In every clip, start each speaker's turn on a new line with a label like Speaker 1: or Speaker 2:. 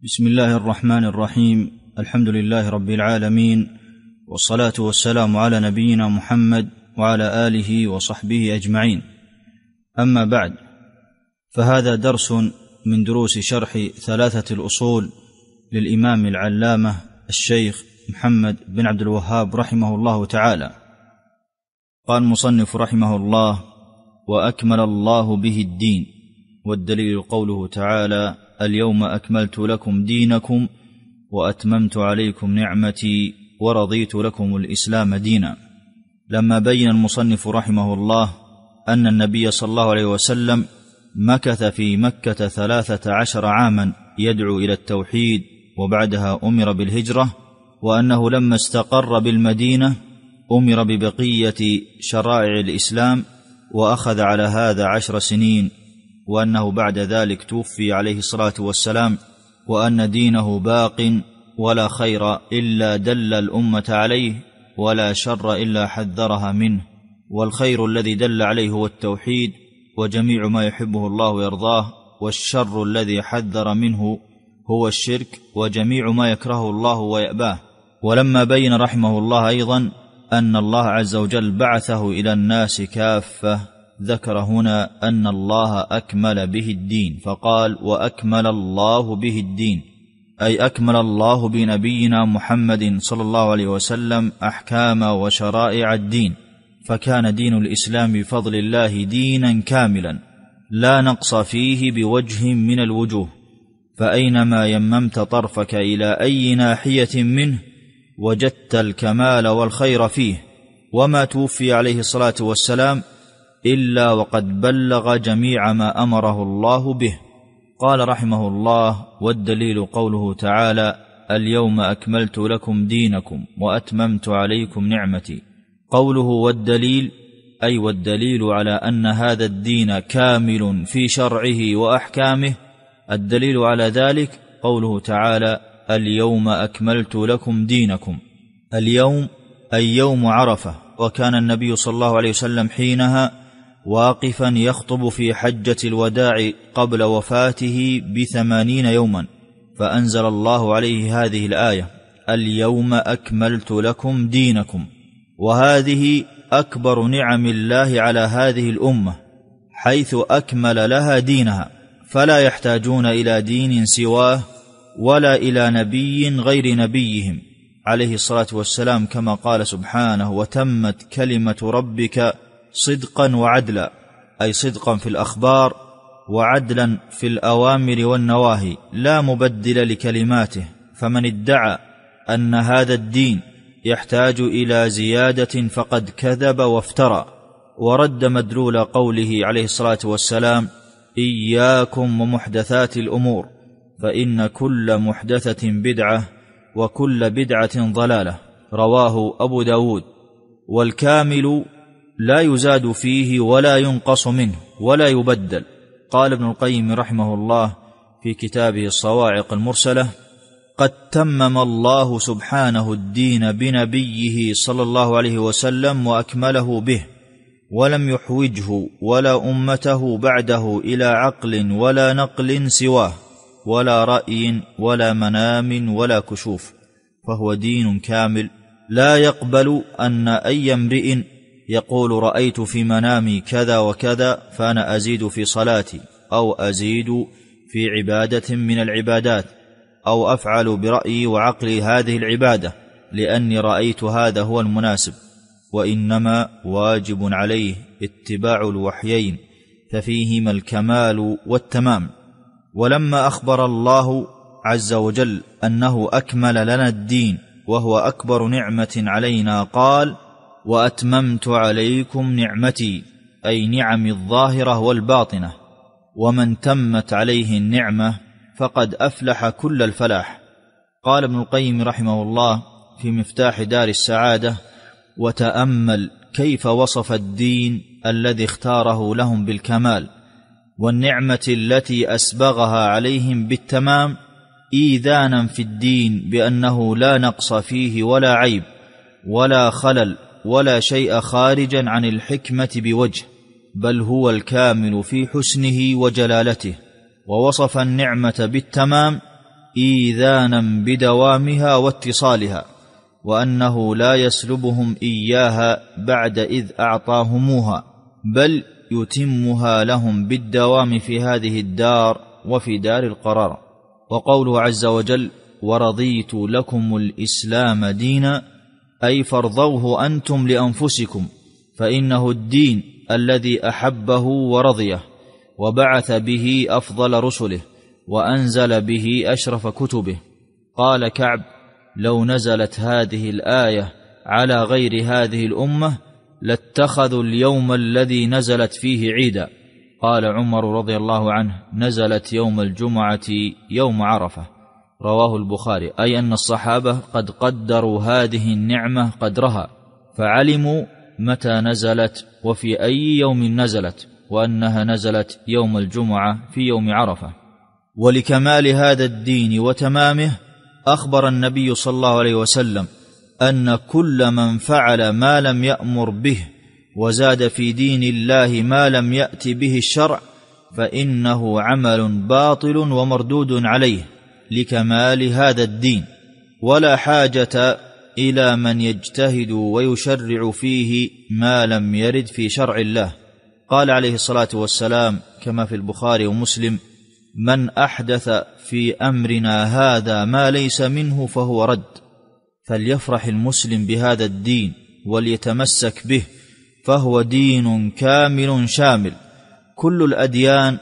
Speaker 1: بسم الله الرحمن الرحيم. الحمد لله رب العالمين، والصلاة والسلام على نبينا محمد وعلى آله وصحبه أجمعين. أما بعد، فهذا درس من دروس شرح ثلاثة الأصول للإمام العلامة الشيخ محمد بن عبد الوهاب رحمه الله تعالى. قال المصنف رحمه الله: وأكمل الله به الدين. والدليل قوله تعالى: اليوم أكملت لكم دينكم وأتممت عليكم نعمتي ورضيت لكم الإسلام دينا. لما بين المصنف رحمه الله أن النبي صلى الله عليه وسلم مكث في مكة 13 عاما يدعو إلى التوحيد، وبعدها أمر بالهجرة، وأنه لما استقر بالمدينة أمر ببقية شرائع الإسلام وأخذ على هذا 10 سنين، وأنه بعد ذلك توفي عليه الصلاة والسلام، وأن دينه باق ولا خير إلا دل الأمة عليه، ولا شر إلا حذرها منه، والخير الذي دل عليه هو التوحيد وجميع ما يحبه الله ويرضاه، والشر الذي حذر منه هو الشرك وجميع ما يكرهه الله ويأباه. ولما بين رحمه الله أيضا أن الله عز وجل بعثه إلى الناس كافة، ذكر هنا أن الله أكمل به الدين، فقال: وأكمل الله به الدين، أي أكمل الله بنبينا محمد صلى الله عليه وسلم أحكام وشرائع الدين، فكان دين الإسلام بفضل الله دينا كاملا لا نقص فيه بوجه من الوجوه، فأينما يممت طرفك إلى أي ناحية منه وجدت الكمال والخير فيه. وما توفي عليه الصلاة والسلام إلا وقد بلغ جميع ما أمره الله به. قال رحمه الله: والدليل قوله تعالى: اليوم أكملت لكم دينكم وأتممت عليكم نعمتي. قوله والدليل، أي والدليل على أن هذا الدين كامل في شرعه وأحكامه. الدليل على ذلك قوله تعالى: اليوم أكملت لكم دينكم. اليوم أي يوم عرفة، وكان النبي صلى الله عليه وسلم حينها واقفا يخطب في حجة الوداع قبل وفاته ب80 يوما، فأنزل الله عليه هذه الآية: اليوم أكملت لكم دينكم. وهذه أكبر نعم الله على هذه الأمة، حيث أكمل لها دينها، فلا يحتاجون إلى دين سواه ولا إلى نبي غير نبيهم عليه الصلاة والسلام، كما قال سبحانه: وتمت كلمة ربك صدقا وعدلا، أي صدقا في الأخبار وعدلا في الأوامر والنواهي، لا مبدل لكلماته. فمن ادعى أن هذا الدين يحتاج إلى زيادة فقد كذب وافترى، ورد مدلول قوله عليه الصلاة والسلام: إياكم ومحدثات الأمور، فإن كل محدثة بدعة وكل بدعة ضلالة. رواه أبو داود. والكامل لا يزاد فيه ولا ينقص منه ولا يبدل. قال ابن القيم رحمه الله في كتابه الصواعق المرسلة: قد تمم الله سبحانه الدين بنبيه صلى الله عليه وسلم وأكمله به، ولم يحوجه ولا أمته بعده إلى عقل ولا نقل سواه، ولا رأي ولا منام ولا كشوف، فهو دين كامل لا يقبل أن أي امرئ يقول: رأيت في منامي كذا وكذا فأنا أزيد في صلاتي، أو أزيد في عبادة من العبادات، أو أفعل برأيي وعقلي هذه العبادة لأني رأيت هذا هو المناسب. وإنما واجب عليه اتباع الوحيين، ففيهما الكمال والتمام. ولما أخبر الله عز وجل أنه أكمل لنا الدين وهو أكبر نعمة علينا، قال: وأتممت عليكم نعمتي، أي نعم الظاهرة والباطنة. ومن تمت عليه النعمة فقد أفلح كل الفلاح. قال ابن القيم رحمه الله في مفتاح دار السعادة: وتأمل كيف وصف الدين الذي اختاره لهم بالكمال، والنعمة التي أسبغها عليهم بالتمام، إيذانا في الدين بأنه لا نقص فيه ولا عيب ولا خلل ولا شيء خارجا عن الحكمة بوجه، بل هو الكامل في حسنه وجلالته. ووصف النعمة بالتمام إيذانا بدوامها واتصالها، وأنه لا يسلبهم إياها بعد إذ أعطاهموها، بل يتمها لهم بالدوام في هذه الدار وفي دار القرار. وقوله عز وجل: ورضيت لكم الإسلام دينا، أي فارضوه أنتم لأنفسكم، فإنه الدين الذي أحبه ورضيه، وبعث به أفضل رسله، وأنزل به أشرف كتبه. قال كعب: لو نزلت هذه الآية على غير هذه الأمة لاتخذوا اليوم الذي نزلت فيه عيدا. قال عمر رضي الله عنه: نزلت يوم الجمعة يوم عرفة. رواه البخاري، أي أن الصحابة قد قدروا هذه النعمة قدرها، فعلموا متى نزلت وفي أي يوم نزلت، وأنها نزلت يوم الجمعة في يوم عرفة. ولكمال هذا الدين وتمامه أخبر النبي صلى الله عليه وسلم أن كل من فعل ما لم يأمر به وزاد في دين الله ما لم يأت به الشرع فإنه عمل باطل ومردود عليه لكمال هذا الدين، ولا حاجة إلى من يجتهد ويشرع فيه ما لم يرد في شرع الله. قال عليه الصلاة والسلام كما في البخاري ومسلم: من أحدث في أمرنا هذا ما ليس منه فهو رد. فليفرح المسلم بهذا الدين وليتمسك به، فهو دين كامل شامل. كل الأديان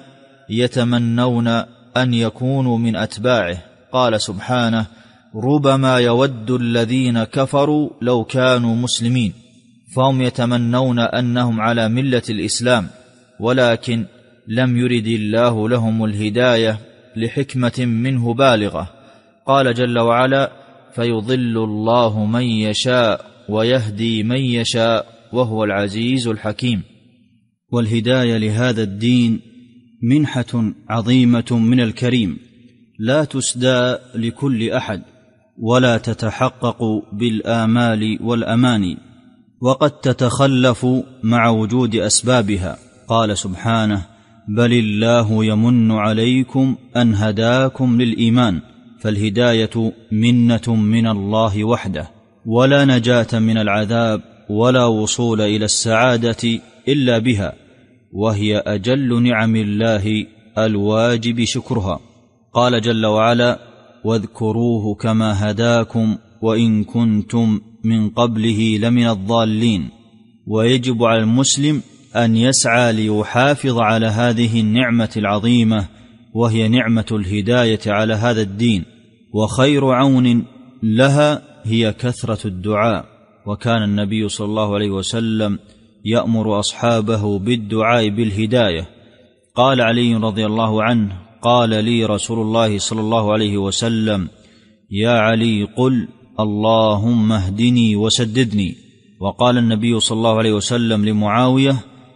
Speaker 1: يتمنون أن يكونوا من أتباعه. قال سبحانه: ربما يود الذين كفروا لو كانوا مسلمين. فهم يتمنون أنهم على ملة الإسلام، ولكن لم يرد الله لهم الهداية لحكمة منه بالغة. قال جل وعلا: فيضل الله من يشاء ويهدي من يشاء وهو العزيز الحكيم. والهداية لهذا الدين منحة عظيمة من الكريم، لا تسدى لكل أحد، ولا تتحقق بالآمال والأماني، وقد تتخلف مع وجود أسبابها. قال سبحانه: بل الله يمن عليكم أن هداكم للإيمان. فالهداية منة من الله وحده، ولا نجاة من العذاب ولا وصول إلى السعادة إلا بها، وهي أجل نعم الله الواجب شكرها. قال جل وعلا: واذكروه كما هداكم وإن كنتم من قبله لمن الضالين. ويجب على المسلم أن يسعى ليحافظ على هذه النعمة العظيمة، وهي نعمة الهداية على هذا الدين، وخير عون لها هي كثرة الدعاء. وكان النبي صلى الله عليه وسلم يأمر أصحابه بالدعاء بالهداية. قال علي رضي الله عنه: قال لي رسول الله صلى الله عليه وسلم: يا علي قل اللهم اهدني وسددني. وقال النبي صلى الله عليه وسلم لمعاوية: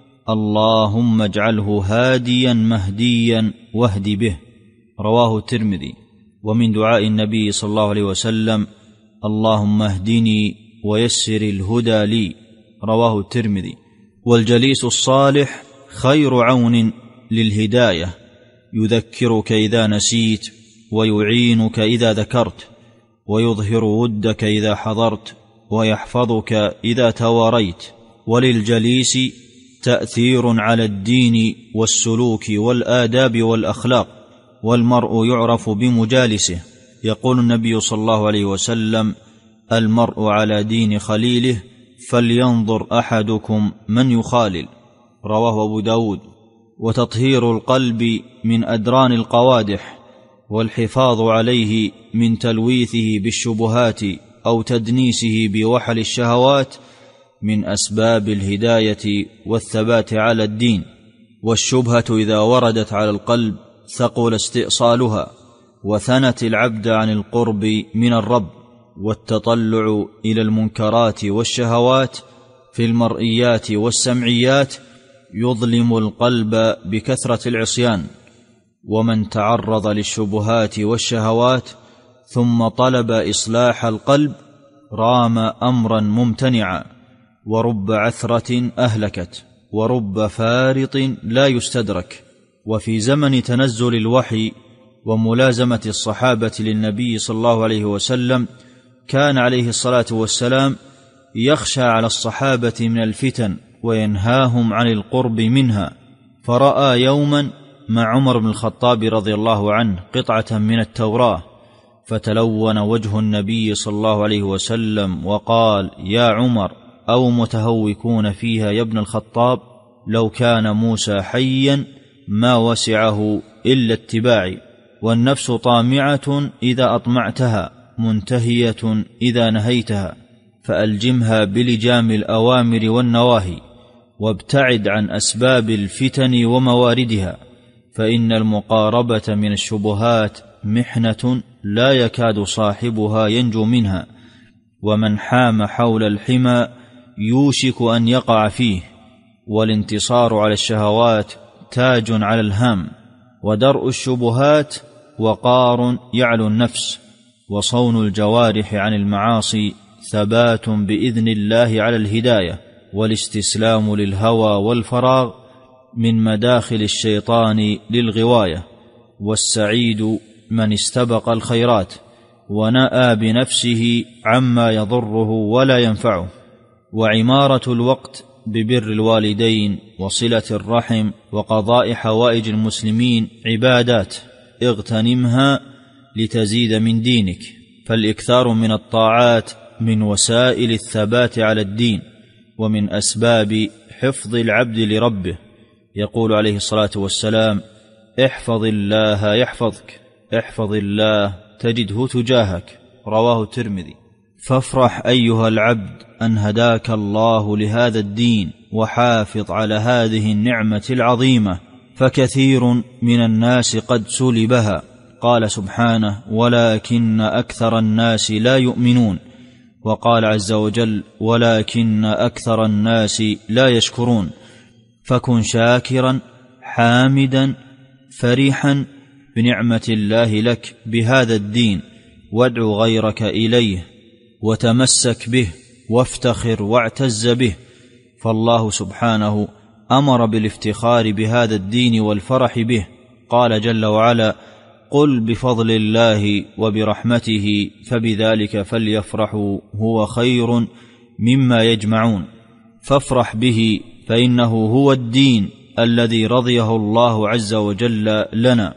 Speaker 1: اللهم اجعله هاديا مهديا واهد به. رواه الترمذي. ومن دعاء النبي صلى الله عليه وسلم: اللهم اهدني ويسر الهدى لي. رواه الترمذي. والجليس الصالح خير عون للهداية، يذكرك إذا نسيت، ويعينك إذا ذكرت، ويظهر ودك إذا حضرت، ويحفظك إذا تواريت. وللجليس تأثير على الدين والسلوك والآداب والأخلاق، والمرء يعرف بمجالسه. يقول النبي صلى الله عليه وسلم: المرء على دين خليله، فلينظر أحدكم من يخالل. رواه أبو داود. وتطهير القلب من أدران القوادح، والحفاظ عليه من تلويثه بالشبهات أو تدنيسه بوحل الشهوات من أسباب الهداية والثبات على الدين. والشبهة إذا وردت على القلب ثقل استئصالها، وثنت العبد عن القرب من الرب. والتطلع إلى المنكرات والشهوات في المرئيات والسمعيات يظلم القلب بكثرة العصيان. ومن تعرض للشبهات والشهوات ثم طلب إصلاح القلب رام أمرا ممتنعا، ورب عثرة أهلكت، ورب فارط لا يستدرك. وفي زمن تنزل الوحي وملازمة الصحابة للنبي صلى الله عليه وسلم، كان عليه الصلاة والسلام يخشى على الصحابة من الفتن وينهاهم عن القرب منها. فرأى يوما مع عمر بن الخطاب رضي الله عنه قطعة من التوراة، فتلون وجه النبي صلى الله عليه وسلم وقال: يا عمر، أو متهوكون فيها يا ابن الخطاب؟ لو كان موسى حيا ما وسعه إلا اتباعي، والنفس طامعة إذا أطمعتها، منتهية إذا نهيتها، فألجمها بلجام الأوامر والنواهي، وابتعد عن أسباب الفتن ومواردها، فإن المقاربة من الشبهات محنة لا يكاد صاحبها ينجو منها، ومن حام حول الحمى يوشك أن يقع فيه، والانتصار على الشهوات تاج على الهام، ودرء الشبهات وقار يعلو النفس، وصون الجوارح عن المعاصي ثبات بإذن الله على الهداية، والاستسلام للهوى والفراغ من مداخل الشيطان للغواية. والسعيد من استبق الخيرات ونأى بنفسه عما يضره ولا ينفعه. وعمارة الوقت ببر الوالدين وصلة الرحم وقضاء حوائج المسلمين عبادات اغتنمها لتزيد من دينك، فالإكثار من الطاعات من وسائل الثبات على الدين ومن أسباب حفظ العبد لربه. يقول عليه الصلاة والسلام: احفظ الله يحفظك، احفظ الله تجده تجاهك، رواه الترمذي. فافرح أيها العبد أن هداك الله لهذا الدين، وحافظ على هذه النعمة العظيمة، فكثير من الناس قد سلبها. قال سبحانه: ولكن أكثر الناس لا يؤمنون. وقال عز وجل: ولكن أكثر الناس لا يشكرون. فكن شاكرا حامدا فرحا بنعمة الله لك بهذا الدين، وادعو غيرك إليه، وتمسك به، وافتخر واعتز به، فالله سبحانه أمر بالافتخار بهذا الدين والفرح به. قال جل وعلا: قل بفضل الله وبرحمته فبذلك فليفرحوا هو خير مما يجمعون. فافرح به، فإنه هو الدين الذي رضيه الله عز وجل لنا.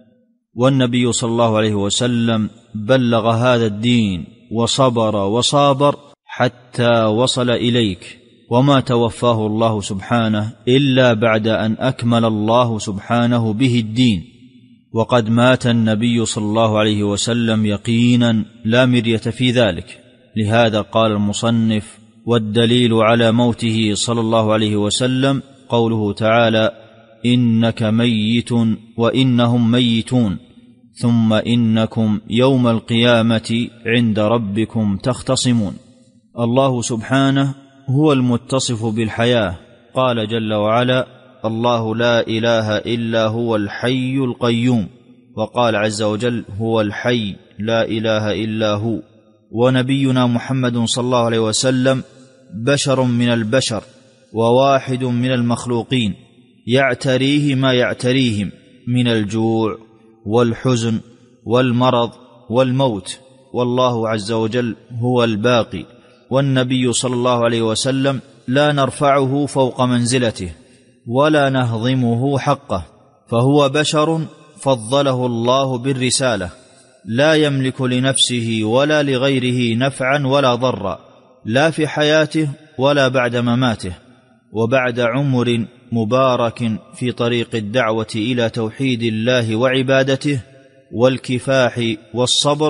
Speaker 1: والنبي صلى الله عليه وسلم بلغ هذا الدين وصبر وصابر حتى وصل إليك، وما توفاه الله سبحانه إلا بعد أن أكمل الله سبحانه به الدين. وقد مات النبي صلى الله عليه وسلم يقينا لا مرية في ذلك. لهذا قال المصنف: والدليل على موته صلى الله عليه وسلم قوله تعالى: إنك ميت وإنهم ميتون ثم إنكم يوم القيامة عند ربكم تختصمون. الله سبحانه هو المتصف بالحياة، قال جل وعلا: الله لا إله إلا هو الحي القيوم. وقال عز وجل: هو الحي لا إله إلا هو. ونبينا محمد صلى الله عليه وسلم بشر من البشر وواحد من المخلوقين، يعتريه ما يعتريهم من الجوع والحزن والمرض والموت، والله عز وجل هو الباقي. والنبي صلى الله عليه وسلم لا نرفعه فوق منزلته ولا نهضمه حقه، فهو بشر فضله الله بالرسالة، لا يملك لنفسه ولا لغيره نفعا ولا ضرا، لا في حياته ولا بعد مماته. وبعد عمر مبارك في طريق الدعوة إلى توحيد الله وعبادته والكفاح والصبر،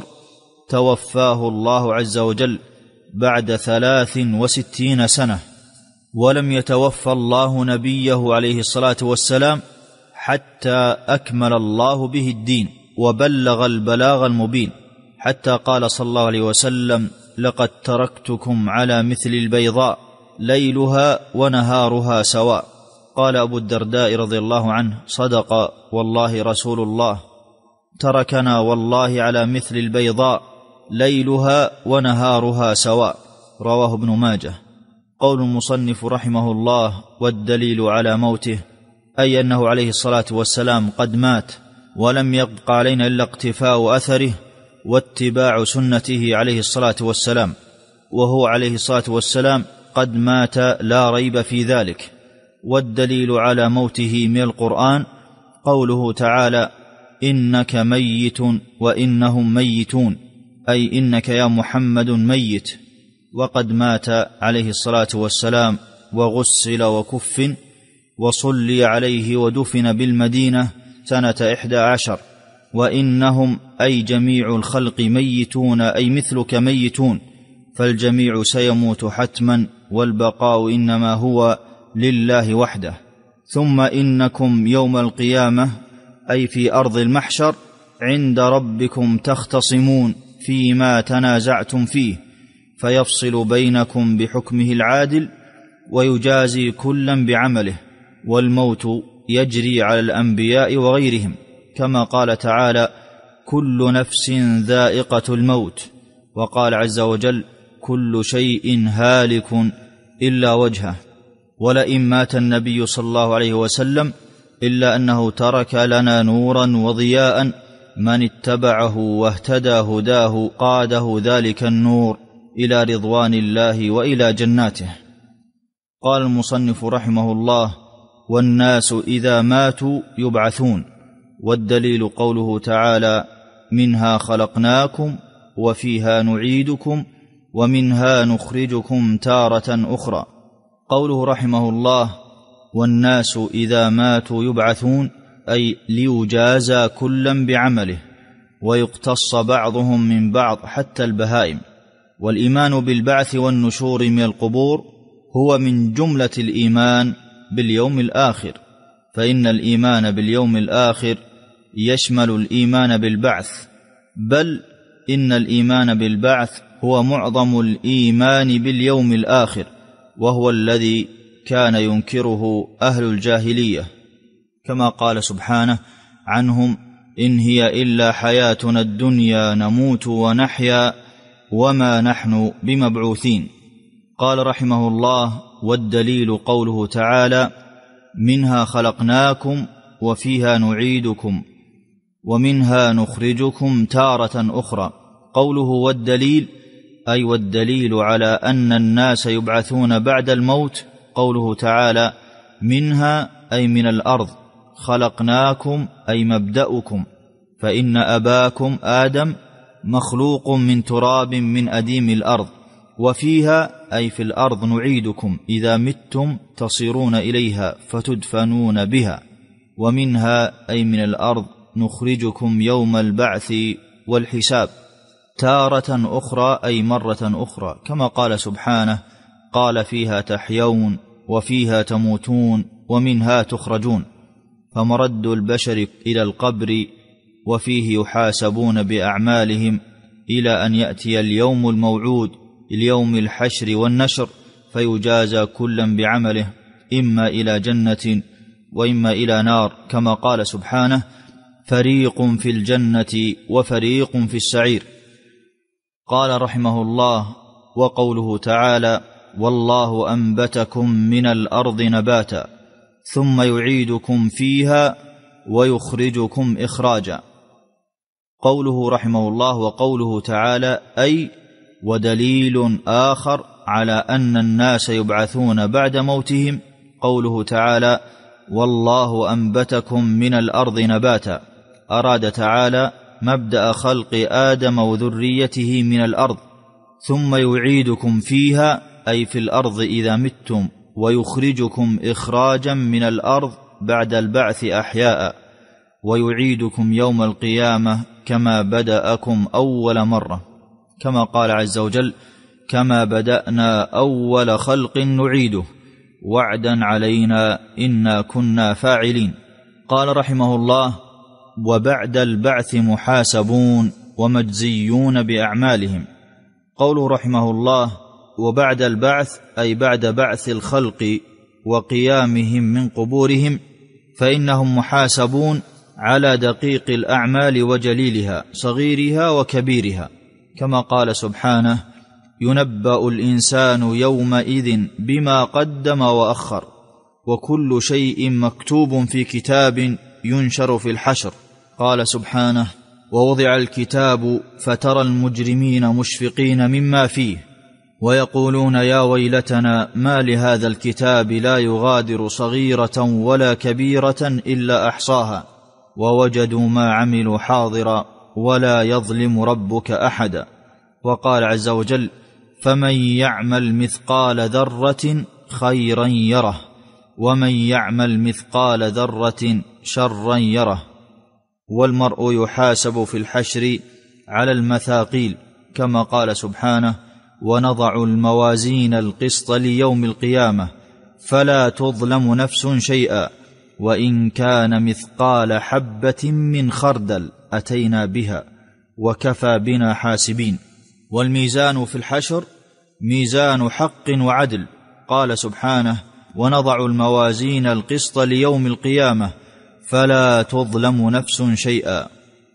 Speaker 1: توفاه الله عز وجل بعد 63 سنة. ولم يتوفى الله نبيه عليه الصلاة والسلام حتى أكمل الله به الدين وبلغ البلاغ المبين، حتى قال صلى الله عليه وسلم: لقد تركتكم على مثل البيضاء ليلها ونهارها سواء. قال أبو الدرداء رضي الله عنه: صدق والله رسول الله، تركنا والله على مثل البيضاء ليلها ونهارها سواء. رواه ابن ماجه. قول المصنف رحمه الله: والدليل على موته، أي أنه عليه الصلاة والسلام قد مات ولم يبق علينا إلا اقتفاء أثره واتباع سنته عليه الصلاة والسلام، وهو عليه الصلاة والسلام قد مات لا ريب في ذلك. والدليل على موته من القرآن قوله تعالى: إنك ميت وإنهم ميتون، أي إنك يا محمد ميت. وقد مات عليه الصلاة والسلام وغسل وكفن وصلي عليه ودفن بالمدينة سنة 11. وإنهم أي جميع الخلق ميتون، أي مثلك ميتون، فالجميع سيموت حتما، والبقاء إنما هو لله وحده. ثم إنكم يوم القيامة أي في أرض المحشر عند ربكم تختصمون فيما تنازعتم فيه، فيفصل بينكم بحكمه العادل ويجازي كلا بعمله. والموت يجري على الأنبياء وغيرهم، كما قال تعالى: كل نفس ذائقة الموت. وقال عز وجل: كل شيء هالك إلا وجهه. ولئن مات النبي صلى الله عليه وسلم إلا أنه ترك لنا نورا وضياء، من اتبعه واهتدى هداه قاده ذلك النور إلى رضوان الله وإلى جناته. قال المصنف رحمه الله: والناس إذا ماتوا يبعثون. والدليل قوله تعالى: منها خلقناكم وفيها نعيدكم ومنها نخرجكم تارة أخرى. قوله رحمه الله: والناس إذا ماتوا يبعثون، أي ليجازى كلا بعمله ويقتص بعضهم من بعض حتى البهائم. والإيمان بالبعث والنشور من القبور هو من جملة الإيمان باليوم الآخر، فإن الإيمان باليوم الآخر يشمل الإيمان بالبعث، بل إن الإيمان بالبعث هو معظم الإيمان باليوم الآخر، وهو الذي كان ينكره أهل الجاهلية، كما قال سبحانه عنهم: إن هي إلا حياتنا الدنيا نموت ونحيا وما نحن بمبعوثين. قال رحمه الله: والدليل قوله تعالى: منها خلقناكم وفيها نعيدكم ومنها نخرجكم تارة أخرى. قوله والدليل، أي والدليل على أن الناس يبعثون بعد الموت. قوله تعالى: منها أي من الأرض، خلقناكم أي مبدأكم، فإن أباكم آدم مخلوق من تراب من أديم الأرض. وفيها أي في الأرض نعيدكم إذا متم تصيرون إليها فتدفنون بها. ومنها أي من الأرض نخرجكم يوم البعث والحساب. تارة أخرى أي مرة أخرى، كما قال سبحانه: قال فيها تحيون وفيها تموتون ومنها تخرجون. فمرد البشر إلى القبر وفيه يحاسبون بأعمالهم إلى أن يأتي اليوم الموعود، اليوم الحشر والنشر، فيجازى كلا بعمله، إما إلى جنة وإما إلى نار، كما قال سبحانه: فريق في الجنة وفريق في السعير. قال رحمه الله: وقوله تعالى: والله أنبتكم من الأرض نباتا ثم يعيدكم فيها ويخرجكم إخراجا. قوله رحمه الله: وقوله تعالى، أي ودليل آخر على أن الناس يبعثون بعد موتهم. قوله تعالى: والله أنبتكم من الأرض نباتا، أراد تعالى مبدأ خلق آدم وذريته من الأرض، ثم يعيدكم فيها أي في الأرض إذا متم، ويخرجكم إخراجا من الأرض بعد البعث أحياء، ويعيدكم يوم القيامة كما بدأكم أول مرة، كما قال عز وجل: كما بدأنا أول خلق نعيده وعدا علينا إنا كنا فاعلين. قال رحمه الله: وبعد البعث محاسبون ومجزيون بأعمالهم. قوله رحمه الله: وبعد البعث أي بعد بعث الخلق وقيامهم من قبورهم، فإنهم محاسبون على دقيق الأعمال وجليلها صغيرها وكبيرها، كما قال سبحانه: ينبأ الإنسان يومئذ بما قدم وأخر وكل شيء مكتوب في كتاب ينشر في الحشر. قال سبحانه: ووضع الكتاب فترى المجرمين مشفقين مما فيه ويقولون يا ويلتنا ما لهذا الكتاب لا يغادر صغيرة ولا كبيرة إلا أحصاها ووجدوا ما عملوا حاضرا ولا يظلم ربك أحدا. وقال عز وجل: فمن يعمل مثقال ذرة خيرا يره ومن يعمل مثقال ذرة شرا يره. والمرء يحاسب في الحشر على المثاقيل، كما قال سبحانه: ونضع الموازين القسط ليوم القيامة فلا تظلم نفس شيئا وإن كان مثقال حبة من خردل أتينا بها وكفى بنا حاسبين. والميزان في الحشر ميزان حق وعدل. قال سبحانه: ونضع الموازين القسط ليوم القيامة فلا تظلم نفس شيئا.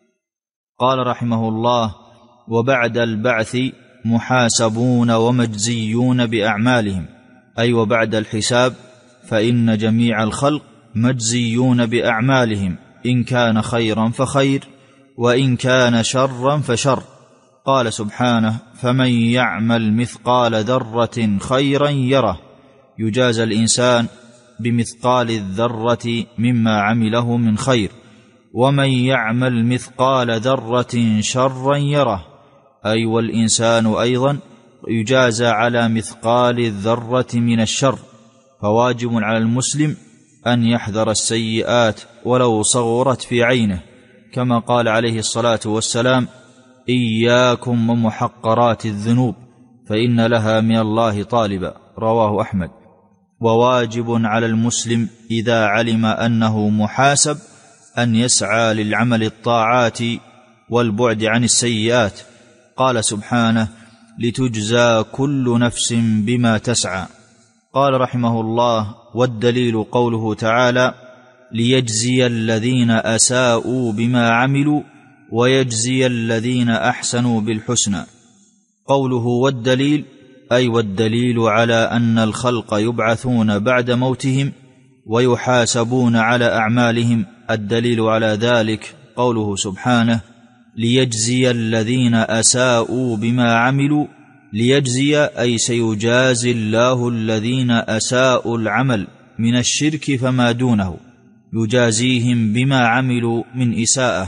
Speaker 1: قال رحمه الله: وبعد البعث محاسبون ومجزيون بأعمالهم، أي وبعد الحساب فإن جميع الخلق مجزيون بأعمالهم، إن كان خيرا فخير وإن كان شرا فشر. قال سبحانه: فمن يعمل مثقال ذرة خيرا يره، يجازى الإنسان بمثقال الذرة مما عمله من خير. ومن يعمل مثقال ذرة شرا يره، أي والإنسان أيضا يجازى على مثقال الذرة من الشر. فواجب على المسلم أن يحذر السيئات ولو صغرت في عينه، كما قال عليه الصلاة والسلام: إياكم ومحقرات الذنوب فإن لها من الله طالبا، رواه أحمد. وواجب على المسلم إذا علم أنه محاسب أن يسعى للعمل الطاعات والبعد عن السيئات. قال سبحانه: لتجزى كل نفس بما تسعى. قال رحمه الله: والدليل قوله تعالى: ليجزي الذين أساءوا بما عملوا ويجزي الذين أحسنوا بالحسنى. قوله والدليل، أي والدليل على أن الخلق يبعثون بعد موتهم ويحاسبون على أعمالهم. الدليل على ذلك قوله سبحانه: ليجزي الذين أساءوا بما عملوا. ليجزي أي سيجازي الله الذين أساءوا العمل من الشرك فما دونه، يجازيهم بما عملوا من إساءة.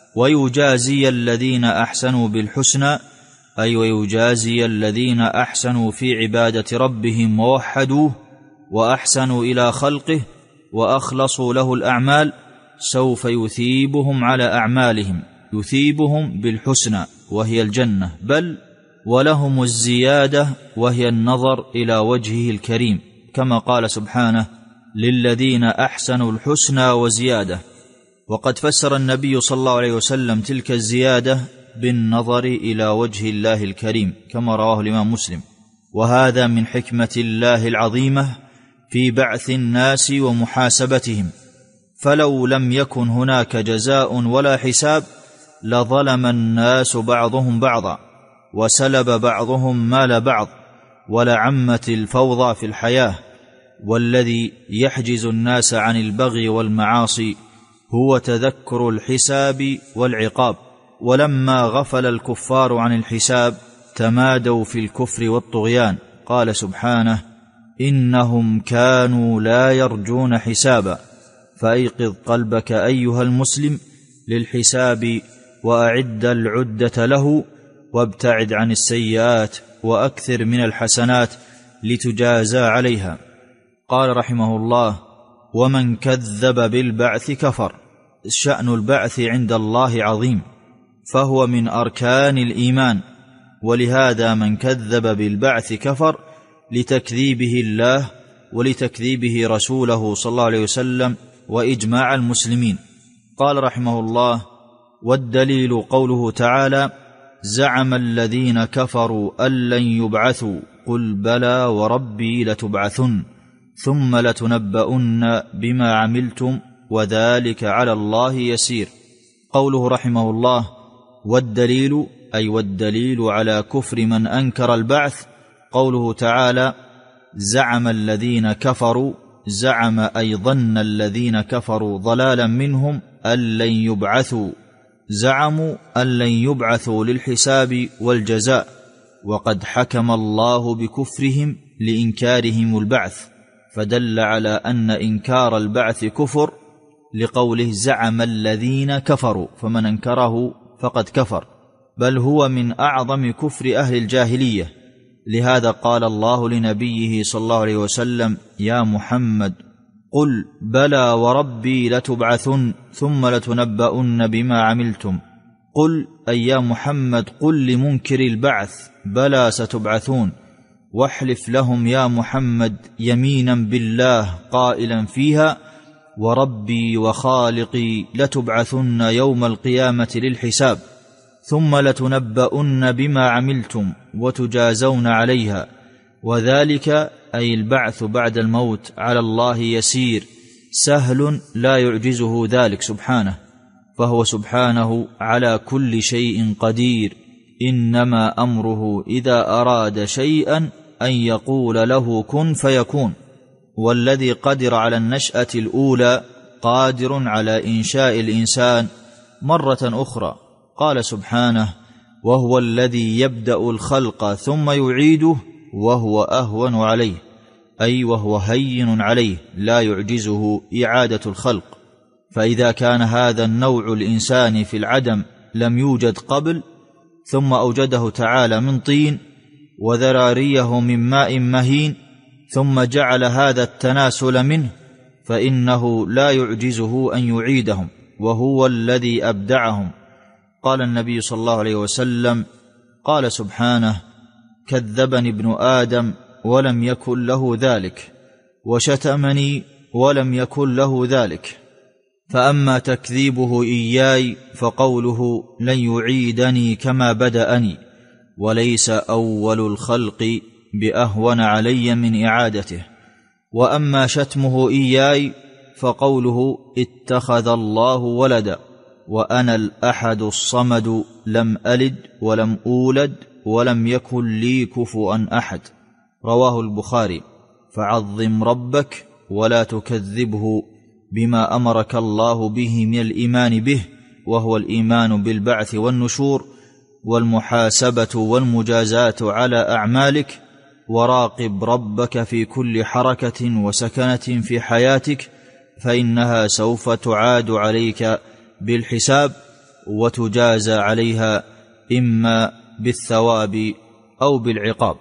Speaker 1: ويجازي الذين أحسنوا بالحسنى، أي ويجازي الذين أحسنوا في عبادة ربهم ووحدوه وأحسنوا إلى خلقه وأخلصوا له الأعمال، سوف يثيبهم على أعمالهم، يثيبهم بالحسنى وهي الجنة، بل ولهم الزيادة وهي النظر إلى وجهه الكريم، كما قال سبحانه: للذين أحسنوا الحسنى وزيادة. وقد فسر النبي صلى الله عليه وسلم تلك الزيادة بالنظر إلى وجه الله الكريم، كما رواه الإمام مسلم. وهذا من حكمة الله العظيمة في بعث الناس ومحاسبتهم، فلو لم يكن هناك جزاء ولا حساب لظلم الناس بعضهم بعضا وسلب بعضهم مال بعض ولعمت الفوضى في الحياة. والذي يحجز الناس عن البغي والمعاصي هو تذكر الحساب والعقاب. ولما غفل الكفار عن الحساب تمادوا في الكفر والطغيان. قال سبحانه: إنهم كانوا لا يرجون حسابا. فأيقظ قلبك أيها المسلم للحساب وأعد العدة له، وابتعد عن السيئات وأكثر من الحسنات لتجازى عليها. قال رحمه الله: ومن كذب بالبعث كفر. شأن البعث عند الله عظيم، فهو من أركان الإيمان، ولهذا من كذب بالبعث كفر لتكذيبه الله ولتكذيبه رسوله صلى الله عليه وسلم وإجماع المسلمين. قال رحمه الله: والدليل قوله تعالى: زعم الذين كفروا أن لن يبعثوا قل بلى وربي لتبعثن ثم لتنبؤن بما عملتم وذلك على الله يسير. قوله رحمه الله: والدليل، أي والدليل على كفر من أنكر البعث. قوله تعالى: زعم الذين كفروا، زعم أي ظن الذين كفروا ضلالا منهم أن لن يبعثوا للحساب والجزاء، وقد حكم الله بكفرهم لإنكارهم البعث، فدل على أن إنكار البعث كفر، لقوله زعم الذين كفروا، فمن أنكره فقد كفر، بل هو من أعظم كفر أهل الجاهلية. لهذا قال الله لنبيه صلى الله عليه وسلم: يا محمد قل بلى وربي لتبعثن ثم لتنبؤن بما عملتم. قل أي يا محمد قل لمنكر البعث بلى ستبعثون، واحلف لهم يا محمد يمينا بالله قائلا فيها: وربي وخالقي لتبعثن يوم القيامة للحساب، ثم لتنبؤن بما عملتم وتجازون عليها. وذلك أي البعث بعد الموت على الله يسير سهل لا يعجزه ذلك سبحانه، فهو سبحانه على كل شيء قدير، إنما أمره إذا أراد شيئا أن يقول له كن فيكون. والذي قدر على النشأة الأولى قادر على إنشاء الإنسان مرة أخرى. قال سبحانه: وهو الذي يبدأ الخلق ثم يعيده وهو أهون عليه، أي وهو هين عليه لا يعجزه إعادة الخلق. فإذا كان هذا النوع الإنساني في العدم لم يوجد قبل، ثم أوجده تعالى من طين، وذراريه من ماء مهين، ثم جعل هذا التناسل منه، فإنه لا يعجزه أن يعيدهم، وهو الذي أبدعهم. قال النبي صلى الله عليه وسلم: قال سبحانه: كذبني ابن آدم ولم يكن له ذلك، وشتمني ولم يكن له ذلك. فأما تكذيبه إياي فقوله لن يعيدني كما بدأني، وليس أول الخلق بأهون علي من إعادته. وأما شتمه إياي فقوله اتخذ الله ولدا، وأنا الأحد الصمد لم ألد ولم أولد ولم يكن لي كفوا أحد. رواه البخاري. فعظم ربك ولا تكذبه بما أمرك الله به من الإيمان به، وهو الإيمان بالبعث والنشور والمحاسبة والمجازاة على أعمالك. وراقب ربك في كل حركة وسكنة في حياتك، فإنها سوف تعاد عليك بالحساب وتجازى عليها إما بالثواب أو بالعقاب.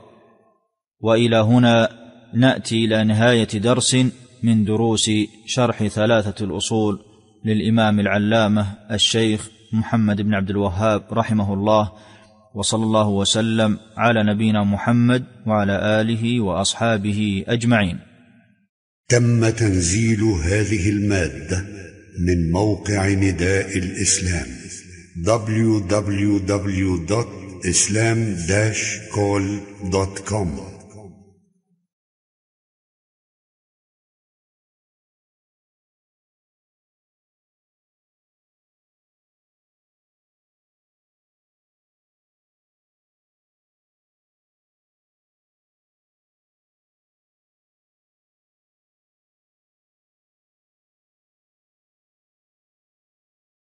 Speaker 1: وإلى هنا نأتي إلى نهاية درس من دروس شرح ثلاثة الأصول للإمام العلامة الشيخ محمد بن عبد الوهاب رحمه الله، وصلى الله وسلم على نبينا محمد وعلى آله وأصحابه أجمعين.
Speaker 2: تم تنزيل هذه المادة من موقع نداء الإسلام www.islam-call.com